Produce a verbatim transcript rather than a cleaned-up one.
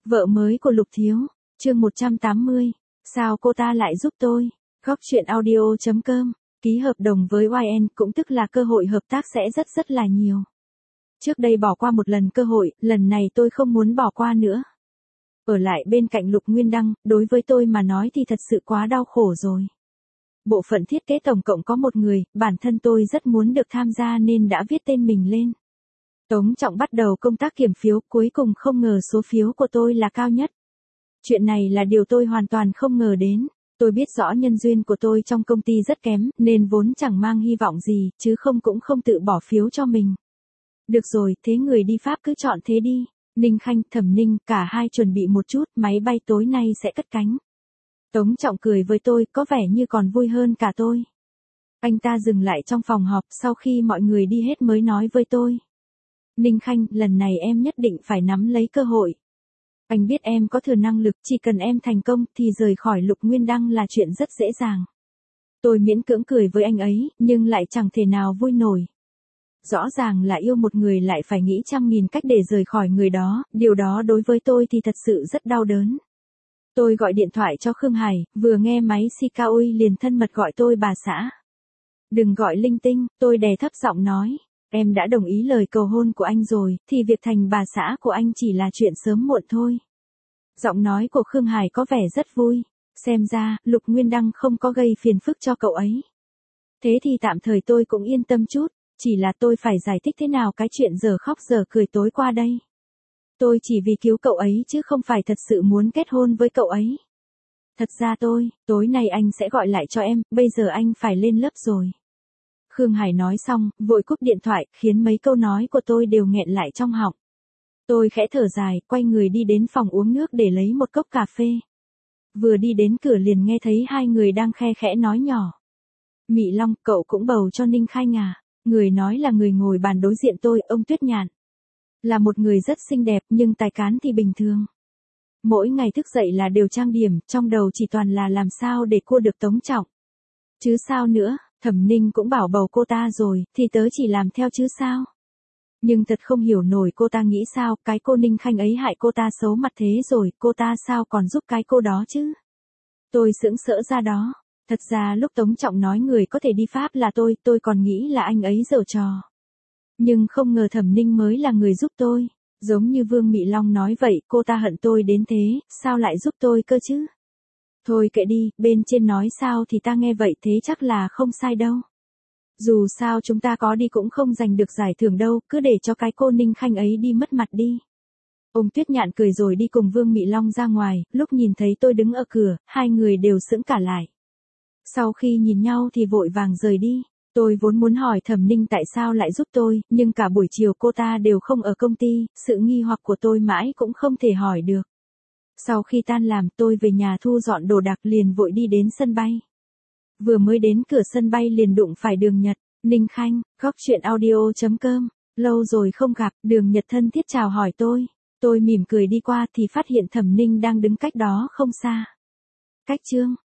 Vợ mới của Lục Thiếu, chương một trăm tám mươi, sao cô ta lại giúp tôi? Góc truyện audio.com, ký hợp đồng với i en cũng tức là cơ hội hợp tác sẽ rất rất là nhiều. Trước đây bỏ qua một lần cơ hội, lần này tôi không muốn bỏ qua nữa. Ở lại bên cạnh Lục Nguyên Đăng, đối với tôi mà nói thì thật sự quá đau khổ rồi. Bộ phận thiết kế tổng cộng có một người, bản thân tôi rất muốn được tham gia nên đã viết tên mình lên. Tống Trọng bắt đầu công tác kiểm phiếu, cuối cùng không ngờ số phiếu của tôi là cao nhất. Chuyện này là điều tôi hoàn toàn không ngờ đến. Tôi biết rõ nhân duyên của tôi trong công ty rất kém, nên vốn chẳng mang hy vọng gì, chứ không cũng không tự bỏ phiếu cho mình. Được rồi, thế người đi Pháp cứ chọn thế đi. Ninh Khanh, Thẩm Ninh, cả hai chuẩn bị một chút, máy bay tối nay sẽ cất cánh. Tống Trọng cười với tôi, có vẻ như còn vui hơn cả tôi. Anh ta dừng lại trong phòng họp, sau khi mọi người đi hết mới nói với tôi. Ninh Khanh, lần này em nhất định phải nắm lấy cơ hội. Anh biết em có thừa năng lực, chỉ cần em thành công thì rời khỏi Lục Nguyên Đăng là chuyện rất dễ dàng. Tôi miễn cưỡng cười với anh ấy, nhưng lại chẳng thể nào vui nổi. Rõ ràng là yêu một người lại phải nghĩ trăm nghìn cách để rời khỏi người đó, điều đó đối với tôi thì thật sự rất đau đớn. Tôi gọi điện thoại cho Khương Hải, vừa nghe máy xê ca ui liền thân mật gọi tôi bà xã. Đừng gọi linh tinh, tôi đè thấp giọng nói. Em đã đồng ý lời cầu hôn của anh rồi, thì việc thành bà xã của anh chỉ là chuyện sớm muộn thôi. Giọng nói của Khương Hải có vẻ rất vui. Xem ra, Lục Nguyên Đăng không có gây phiền phức cho cậu ấy. Thế thì tạm thời tôi cũng yên tâm chút, chỉ là tôi phải giải thích thế nào cái chuyện giờ khóc giờ cười tối qua đây. Tôi chỉ vì cứu cậu ấy chứ không phải thật sự muốn kết hôn với cậu ấy. Thật ra tôi, tối nay anh sẽ gọi lại cho em, bây giờ anh phải lên lớp rồi. Khương Hải nói xong, vội cúp điện thoại, khiến mấy câu nói của tôi đều nghẹn lại trong họng. Tôi khẽ thở dài, quay người đi đến phòng uống nước để lấy một cốc cà phê. Vừa đi đến cửa liền nghe thấy hai người đang khe khẽ nói nhỏ. Mị Long, cậu cũng bầu cho Ninh Khanh à? Người nói là người ngồi bàn đối diện tôi, ông Tuyết Nhạn. Là một người rất xinh đẹp nhưng tài cán thì bình thường. Mỗi ngày thức dậy là đều trang điểm, trong đầu chỉ toàn là làm sao để cua được Tống Trọng. Chứ sao nữa, Thẩm Ninh cũng bảo bầu cô ta rồi, thì tớ chỉ làm theo chứ sao. Nhưng thật không hiểu nổi cô ta nghĩ sao, cái cô Ninh Khanh ấy hại cô ta xấu mặt thế rồi, cô ta sao còn giúp cái cô đó chứ. Tôi sững sỡ ra đó. Thật ra lúc Tống Trọng nói người có thể đi Pháp là tôi, tôi còn nghĩ là anh ấy giở trò. Nhưng không ngờ Thẩm Ninh mới là người giúp tôi. Giống như Vương Mị Long nói vậy, cô ta hận tôi đến thế, sao lại giúp tôi cơ chứ? Thôi kệ đi, bên trên nói sao thì ta nghe vậy thế chắc là không sai đâu. Dù sao chúng ta có đi cũng không giành được giải thưởng đâu, cứ để cho cái cô Ninh Khanh ấy đi mất mặt đi. Ông Tuyết Nhạn cười rồi đi cùng Vương Mị Long ra ngoài, lúc nhìn thấy tôi đứng ở cửa, hai người đều sững cả lại. Sau khi nhìn nhau thì vội vàng rời đi. Tôi vốn muốn hỏi Thẩm Ninh tại sao lại giúp tôi, nhưng cả buổi chiều cô ta đều không ở công ty, sự nghi hoặc của tôi mãi cũng không thể hỏi được. Sau khi tan làm tôi về nhà thu dọn đồ đạc liền vội đi đến sân bay. Vừa mới đến cửa sân bay liền đụng phải Đường Nhật. Ninh Khanh, góc truyện audio.com, lâu rồi không gặp, Đường Nhật thân thiết chào hỏi tôi. Tôi mỉm cười đi qua thì phát hiện Thẩm Ninh đang đứng cách đó không xa. Cách chương